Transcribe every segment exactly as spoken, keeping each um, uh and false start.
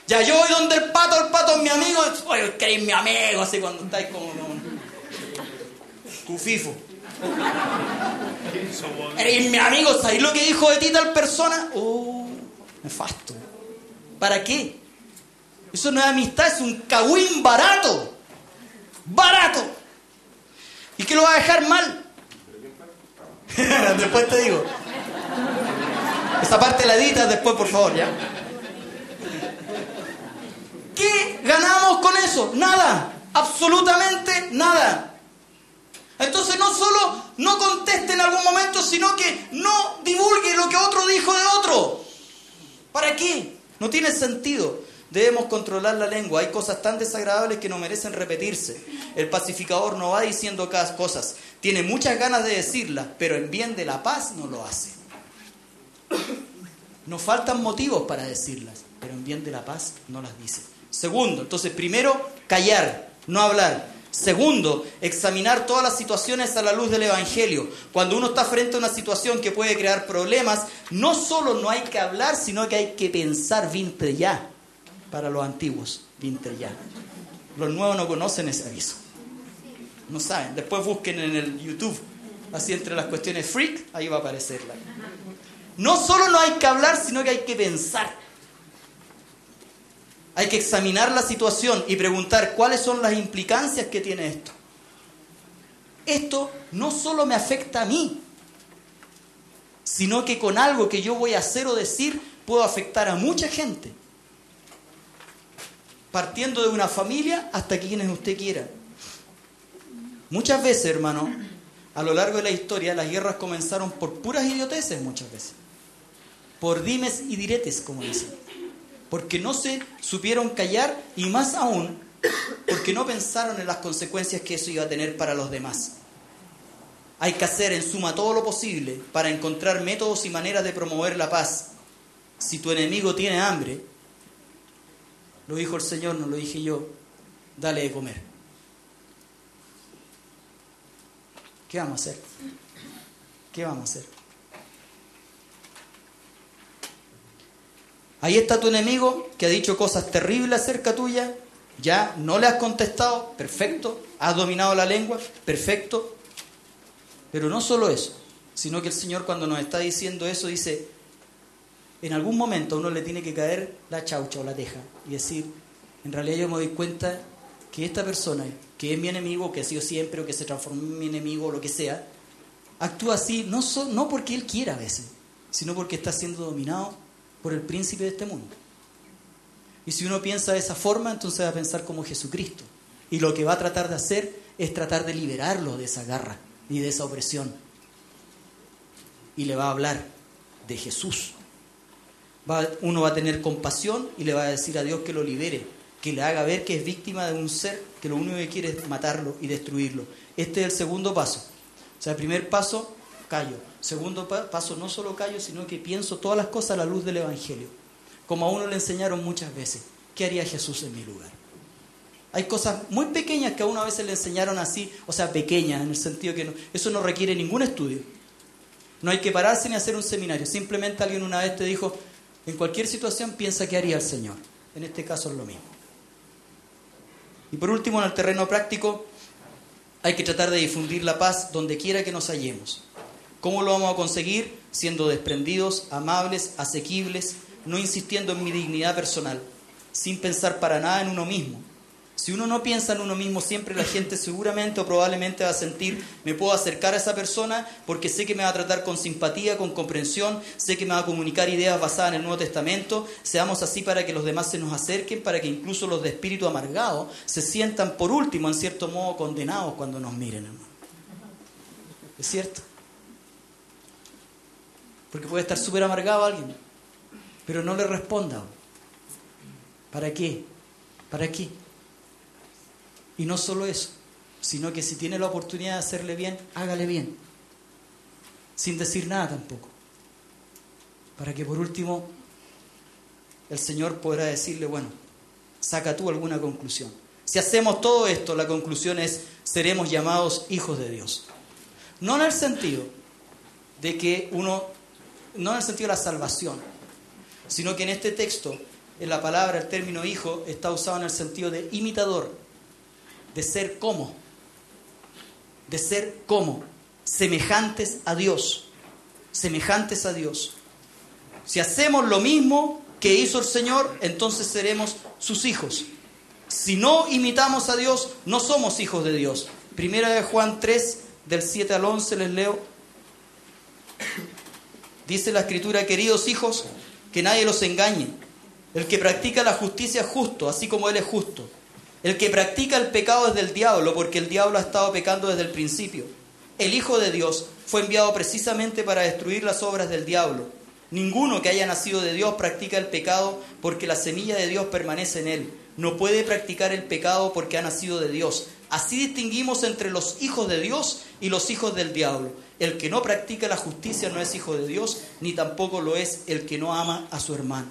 Ya yo voy donde el pato, el pato es mi amigo. Oye, queréis mi amigo, así cuando estáis como... como cufifo. Eres mi amigo, ¿sabéis lo que dijo de ti tal persona? Oh, nefasto. ¿Para qué? Eso no es amistad, es un cagüín barato. ¡Barato! ¿Y qué lo va a dejar mal? Después te digo. Esa parte la editas después, por favor, ¿ya? ¿Qué ganamos con eso? Nada. Absolutamente nada. Entonces no solo no conteste en algún momento, sino que no divulgue lo que otro dijo de otro. ¿Para qué? No tiene sentido. Debemos controlar la lengua. Hay cosas tan desagradables que no merecen repetirse. El pacificador no va diciendo cada cosas. Tiene muchas ganas de decirlas, pero en bien de la paz no lo hace. Nos faltan motivos para decirlas, pero en bien de la paz no las dice. Segundo, entonces primero, callar, no hablar. Segundo, examinar todas las situaciones a la luz del Evangelio. Cuando uno está frente a una situación que puede crear problemas, no solo no hay que hablar, sino que hay que pensar vintre ya. Para los antiguos, vintre ya. Los nuevos no conocen ese aviso. No saben. Después busquen en el YouTube, así entre las cuestiones freak, ahí va a aparecer. No solo no hay que hablar, sino que hay que pensar. Hay que examinar la situación y preguntar cuáles son las implicancias que tiene esto. Esto no solo me afecta a mí, sino que con algo que yo voy a hacer o decir puedo afectar a mucha gente. Partiendo de una familia hasta quienes usted quiera. Muchas veces, hermano, a lo largo de la historia, las guerras comenzaron por puras idioteces muchas veces. Por dimes y diretes, como dicen. Porque no se supieron callar y más aún, porque no pensaron en las consecuencias que eso iba a tener para los demás. Hay que hacer en suma todo lo posible para encontrar métodos y maneras de promover la paz. Si tu enemigo tiene hambre, lo dijo el Señor, no lo dije yo, dale de comer. ¿Qué vamos a hacer? ¿Qué vamos a hacer? Ahí está tu enemigo que ha dicho cosas terribles acerca tuya. Ya no le has contestado, perfecto. Has dominado la lengua, perfecto. Pero no solo eso, sino que el Señor cuando nos está diciendo eso dice, en algún momento a uno le tiene que caer la chaucha o la teja y decir, en realidad yo me doy cuenta que esta persona, que es mi enemigo, que ha sido siempre o que se transformó en mi enemigo o lo que sea, actúa así no, so, no porque él quiera a veces, sino porque está siendo dominado por el príncipe de este mundo. Y si uno piensa de esa forma, entonces va a pensar como Jesucristo. Y lo que va a tratar de hacer es tratar de liberarlo de esa garra y de esa opresión. Y le va a hablar de Jesús. Va, uno va a tener compasión y le va a decir a Dios que lo libere, que le haga ver que es víctima de un ser que lo único que quiere es matarlo y destruirlo. Este es el segundo paso. O sea, el primer paso, callo. Segundo paso, no solo callo, sino que pienso todas las cosas a la luz del Evangelio. Como a uno le enseñaron muchas veces. ¿Qué haría Jesús en mi lugar? Hay cosas muy pequeñas que a uno a veces le enseñaron así, o sea, pequeñas, en el sentido que no, eso no requiere ningún estudio. No hay que pararse ni hacer un seminario. Simplemente alguien una vez te dijo, en cualquier situación piensa qué haría el Señor. En este caso es lo mismo. Y por último, en el terreno práctico, hay que tratar de difundir la paz donde quiera que nos hallemos. ¿Cómo lo vamos a conseguir? Siendo desprendidos, amables, asequibles, no insistiendo en mi dignidad personal, sin pensar para nada en uno mismo. Si uno no piensa en uno mismo, siempre la gente seguramente o probablemente va a sentir, me puedo acercar a esa persona porque sé que me va a tratar con simpatía, con comprensión, sé que me va a comunicar ideas basadas en el Nuevo Testamento. Seamos así para que los demás se nos acerquen, para que incluso los de espíritu amargado se sientan por último, en cierto modo, condenados cuando nos miren, hermano. ¿Es cierto? Porque puede estar súper amargado alguien, pero no le responda. ¿Para qué? ¿Para qué? Y no solo eso, sino que si tiene la oportunidad de hacerle bien, hágale bien. Sin decir nada tampoco. Para que por último el Señor podrá decirle, bueno, saca tú alguna conclusión. Si hacemos todo esto, la conclusión es, seremos llamados hijos de Dios. No en el sentido de que uno, no en el sentido de la salvación, sino que en este texto en la palabra, el término hijo está usado en el sentido de imitador, de ser como, de ser como, semejantes a Dios, semejantes a Dios. Si hacemos lo mismo que hizo el Señor, entonces seremos sus hijos. Si no imitamos a Dios, no somos hijos de Dios. Primera de Juan tres, del siete al once, les leo. Dice la Escritura: queridos hijos, que nadie los engañe. El que practica la justicia es justo, así como Él es justo. El que practica el pecado es del diablo, porque el diablo ha estado pecando desde el principio. El Hijo de Dios fue enviado precisamente para destruir las obras del diablo. Ninguno que haya nacido de Dios practica el pecado, porque la semilla de Dios permanece en él. No puede practicar el pecado porque ha nacido de Dios. Así distinguimos entre los hijos de Dios y los hijos del diablo. El que no practica la justicia no es hijo de Dios, ni tampoco lo es el que no ama a su hermano.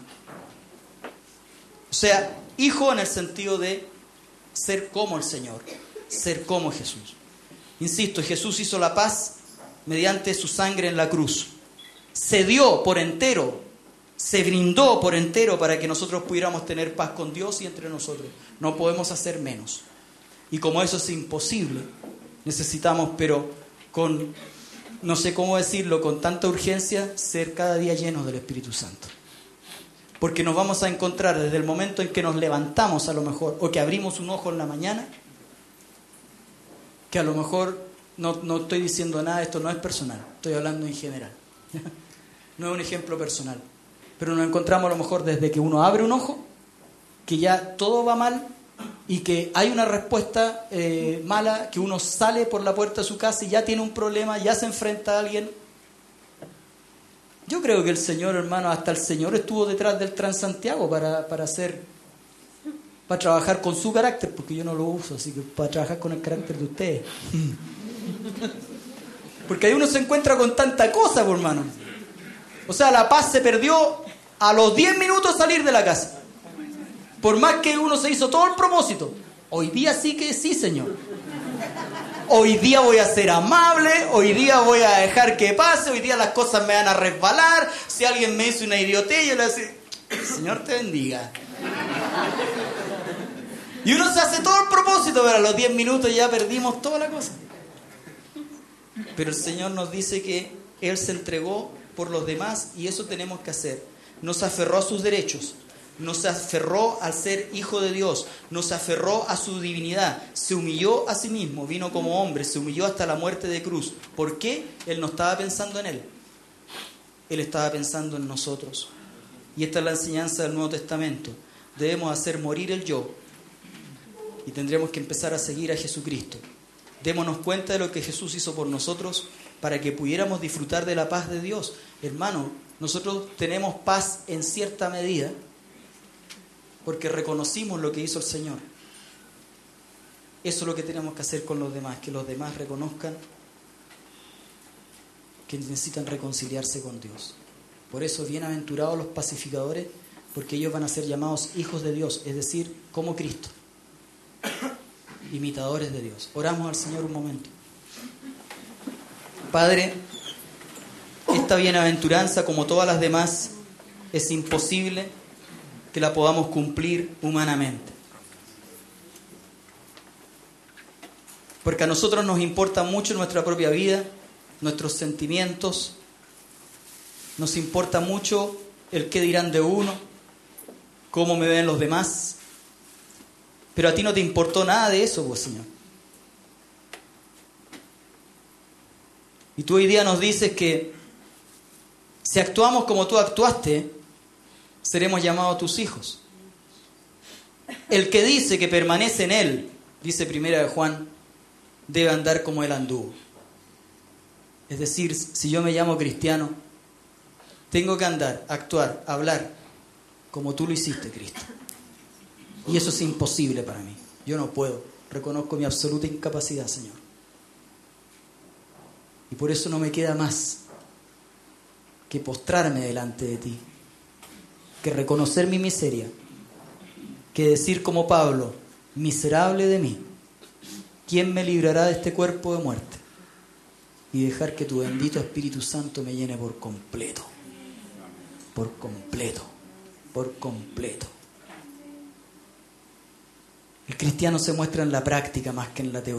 O sea, hijo en el sentido de ser como el Señor, ser como Jesús. Insisto, Jesús hizo la paz mediante su sangre en la cruz. Se dio por entero, se brindó por entero para que nosotros pudiéramos tener paz con Dios y entre nosotros. No podemos hacer menos. Y como eso es imposible, necesitamos, pero con, no sé cómo decirlo, con tanta urgencia, ser cada día llenos del Espíritu Santo. Porque nos vamos a encontrar desde el momento en que nos levantamos a lo mejor, o que abrimos un ojo en la mañana, que a lo mejor, no, no estoy diciendo nada, esto no es personal, estoy hablando en general. No es un ejemplo personal. Pero nos encontramos a lo mejor desde que uno abre un ojo, que ya todo va mal y que hay una respuesta eh, mala, que uno sale por la puerta de su casa y ya tiene un problema, ya se enfrenta a alguien. Yo creo que el Señor, hermano, hasta el Señor estuvo detrás del Transantiago para, para hacer, para trabajar con su carácter, porque yo no lo uso, así que para trabajar con el carácter de ustedes. Porque ahí uno se encuentra con tanta cosa, por hermano. O sea, la paz se perdió a los diez minutos de salir de la casa. Por más que uno se hizo todo el propósito. Hoy día sí que sí, Señor. Hoy día voy a ser amable, hoy día voy a dejar que pase, hoy día las cosas me van a resbalar. Si alguien me hizo una idiotez, yo le voy a decir: Señor te bendiga. Y uno se hace todo el propósito, pero a los diez minutos ya perdimos toda la cosa. Pero el Señor nos dice que Él se entregó por los demás y eso tenemos que hacer. No se aferró a sus derechos, no se aferró al ser hijo de Dios, no se aferró a su divinidad, se humilló a sí mismo, vino como hombre, se humilló hasta la muerte de cruz. ¿Por qué? Él no estaba pensando en Él, Él estaba pensando en nosotros. Y esta es la enseñanza del Nuevo Testamento. Debemos hacer morir el yo y tendremos que empezar a seguir a Jesucristo. Démonos cuenta de lo que Jesús hizo por nosotros para que pudiéramos disfrutar de la paz de Dios. Hermano, nosotros tenemos paz en cierta medida porque reconocimos lo que hizo el Señor. Eso es lo que tenemos que hacer con los demás, que los demás reconozcan que necesitan reconciliarse con Dios. Por eso, bienaventurados los pacificadores, porque ellos van a ser llamados hijos de Dios, es decir, como Cristo. Imitadores de Dios. Oramos al Señor un momento. Padre, esta bienaventuranza, como todas las demás, es imposible que la podamos cumplir humanamente. Porque a nosotros nos importa mucho nuestra propia vida, nuestros sentimientos, nos importa mucho el qué dirán de uno, cómo me ven los demás. Pero a ti no te importó nada de eso, pues, Señor. Y tú hoy día nos dices que si actuamos como tú actuaste, seremos llamados tus hijos. El que dice que permanece en Él, dice Primera de Juan, debe andar como Él anduvo. Es decir, si yo me llamo cristiano, tengo que andar, actuar, hablar como tú lo hiciste, Cristo. Y eso es imposible para mí. Yo no puedo. Reconozco mi absoluta incapacidad, Señor. Y por eso no me queda más que postrarme delante de ti, que reconocer mi miseria, que decir como Pablo: miserable de mí, ¿quién me librará de este cuerpo de muerte? Y dejar que tu bendito Espíritu Santo me llene por completo, por completo, por completo. El cristiano se muestra en la práctica más que en la teoría.